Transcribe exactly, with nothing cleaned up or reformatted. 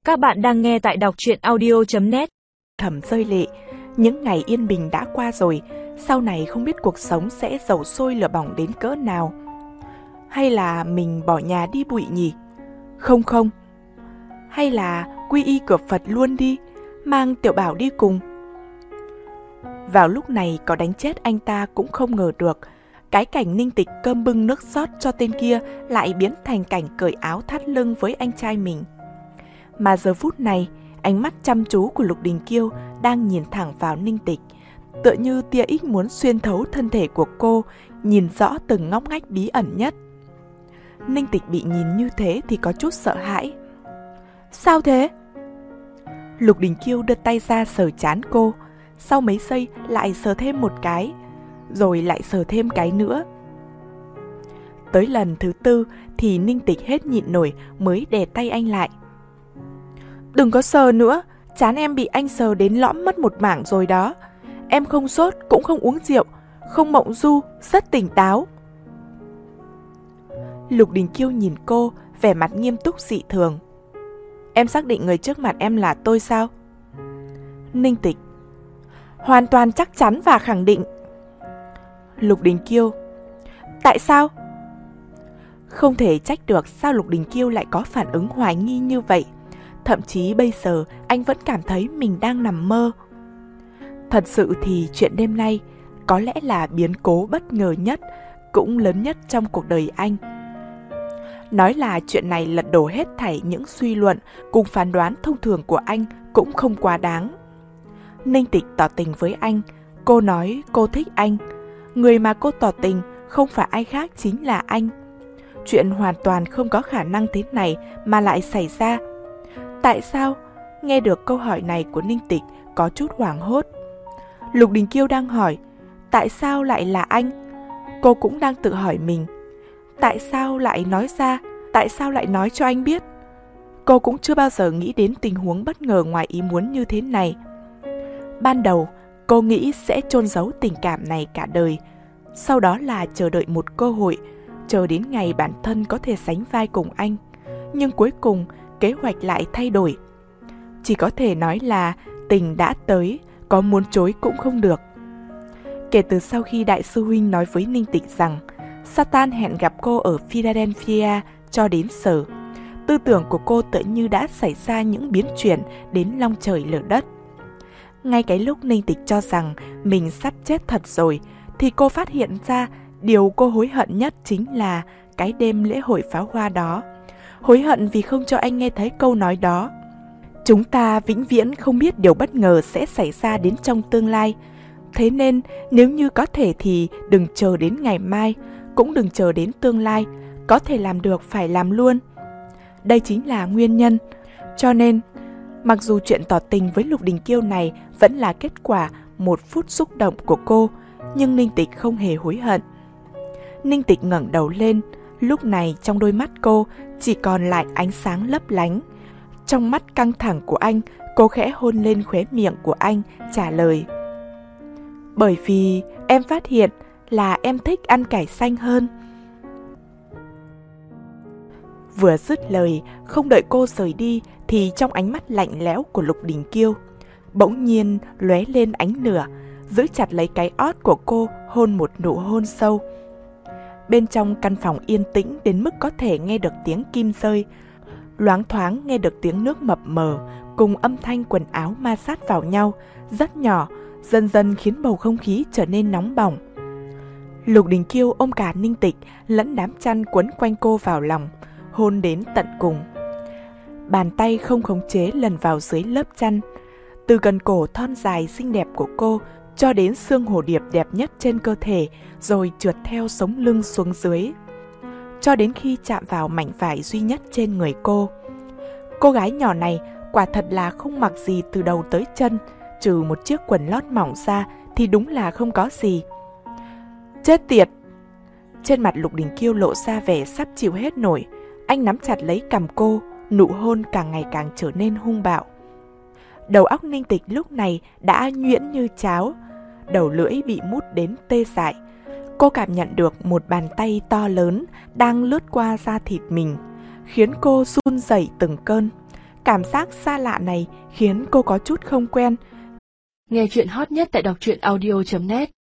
Các bạn đang nghe tại đọc truyện audio chấm net. Thầm rơi lệ, những ngày yên bình đã qua rồi, sau này không biết cuộc sống sẽ dầu sôi lửa bỏng đến cỡ nào. Hay là mình bỏ nhà đi bụi nhỉ? Không không. Hay là quy y cửa Phật luôn đi, mang Tiểu Bảo đi cùng. Vào lúc này có đánh chết anh ta cũng không ngờ được, cái cảnh Ninh Tịch cơm bưng nước rót cho tên kia lại biến thành cảnh cởi áo thắt lưng với anh trai mình. Mà giờ phút này, ánh mắt chăm chú của Lục Đình Kiêu đang nhìn thẳng vào Ninh Tịch, tựa như tia ích muốn xuyên thấu thân thể của cô, nhìn rõ từng ngóc ngách bí ẩn nhất. Ninh Tịch bị nhìn như thế thì có chút sợ hãi. Sao thế? Lục Đình Kiêu đưa tay ra sờ trán cô, sau mấy giây lại sờ thêm một cái, rồi lại sờ thêm cái nữa. Tới lần thứ tư thì Ninh Tịch hết nhịn nổi mới đè tay anh lại. Đừng có sờ nữa, trán em bị anh sờ đến lõm mất một mảng rồi đó. Em không sốt, cũng không uống rượu, không mộng du, rất tỉnh táo. Lục Đình Kiêu nhìn cô, vẻ mặt nghiêm túc dị thường. Em xác định người trước mặt em là tôi sao? Ninh Tịch: Hoàn toàn chắc chắn và khẳng định. Lục Đình Kiêu: Tại sao? Không thể trách được sao Lục Đình Kiêu lại có phản ứng hoài nghi như vậy. Thậm chí bây giờ anh vẫn cảm thấy mình đang nằm mơ. Thật sự thì chuyện đêm nay có lẽ là biến cố bất ngờ nhất, cũng lớn nhất trong cuộc đời anh. Nói là chuyện này lật đổ hết thảy những suy luận cùng phán đoán thông thường của anh cũng không quá đáng. Ninh Tịch tỏ tình với anh, cô nói cô thích anh. Người mà cô tỏ tình không phải ai khác chính là anh. Chuyện hoàn toàn không có khả năng thế này mà lại xảy ra. Tại sao? Nghe được câu hỏi này của Ninh Tịch có chút hoảng hốt. Lục Đình Kiêu đang hỏi, tại sao lại là anh? Cô cũng đang tự hỏi mình, tại sao lại nói ra, tại sao lại nói cho anh biết? Cô cũng chưa bao giờ nghĩ đến tình huống bất ngờ ngoài ý muốn như thế này. Ban đầu, cô nghĩ sẽ chôn giấu tình cảm này cả đời, sau đó là chờ đợi một cơ hội, chờ đến ngày bản thân có thể sánh vai cùng anh. Nhưng cuối cùng, kế hoạch lại thay đổi. Chỉ có thể nói là tình đã tới, có muốn chối cũng không được. Kể từ sau khi Đại sư Huynh nói với Ninh Tịch rằng Satan hẹn gặp cô ở Philadelphia cho đến giờ, tư tưởng của cô tự như đã xảy ra những biến chuyển đến long trời lở đất. Ngay cái lúc Ninh Tịch cho rằng mình sắp chết thật rồi, thì cô phát hiện ra điều cô hối hận nhất chính là cái đêm lễ hội pháo hoa đó. Hối hận vì không cho anh nghe thấy câu nói đó. Chúng ta vĩnh viễn không biết điều bất ngờ sẽ xảy ra đến trong tương lai. Thế nên nếu như có thể thì đừng chờ đến ngày mai, cũng đừng chờ đến tương lai. Có thể làm được phải làm luôn. Đây chính là nguyên nhân. Cho nên, mặc dù chuyện tỏ tình với Lục Đình Kiêu này vẫn là kết quả một phút xúc động của cô, nhưng Ninh Tịch không hề hối hận. Ninh Tịch ngẩng đầu lên, lúc này trong đôi mắt cô chỉ còn lại ánh sáng lấp lánh. Trong mắt căng thẳng của anh, cô khẽ hôn lên khóe miệng của anh, trả lời: Bởi vì em phát hiện là em thích ăn cải xanh hơn. Vừa dứt lời, không đợi cô rời đi thì trong ánh mắt lạnh lẽo của Lục Đình Kiêu bỗng nhiên lóe lên ánh lửa, giữ chặt lấy cái ót của cô, hôn một nụ hôn sâu. Bên trong căn phòng yên tĩnh đến mức có thể nghe được tiếng kim rơi, loáng thoáng nghe được tiếng nước mập mờ cùng âm thanh quần áo ma sát vào nhau, rất nhỏ, dần dần khiến bầu không khí trở nên nóng bỏng. Lục Đình Kiêu ôm cả Ninh Tịch lẫn đám chăn quấn quanh cô vào lòng, hôn đến tận cùng. Bàn tay không khống chế lần vào dưới lớp chăn, từ gần cổ thon dài xinh đẹp của cô cho đến xương hồ điệp đẹp nhất trên cơ thể, rồi trượt theo sống lưng xuống dưới, cho đến khi chạm vào mảnh vải duy nhất trên người cô. Cô gái nhỏ này quả thật là không mặc gì từ đầu tới chân, trừ một chiếc quần lót mỏng ra thì đúng là không có gì. Chết tiệt! Trên mặt Lục Đình Kiêu lộ ra vẻ sắp chịu hết nổi. Anh nắm chặt lấy cằm cô, nụ hôn càng ngày càng trở nên hung bạo. Đầu óc Ninh Tịch lúc này đã nhuyễn như cháo, đầu lưỡi bị mút đến tê dại. Cô cảm nhận được một bàn tay to lớn đang lướt qua da thịt mình, khiến cô run rẩy từng cơn. cảm giác xa lạ này khiến cô có chút không quen. Nghe chuyện hot nhất tại đọc truyện audio chấm net.